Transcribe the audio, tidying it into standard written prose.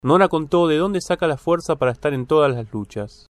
Nora contó de dónde saca la fuerza para estar en todas las luchas.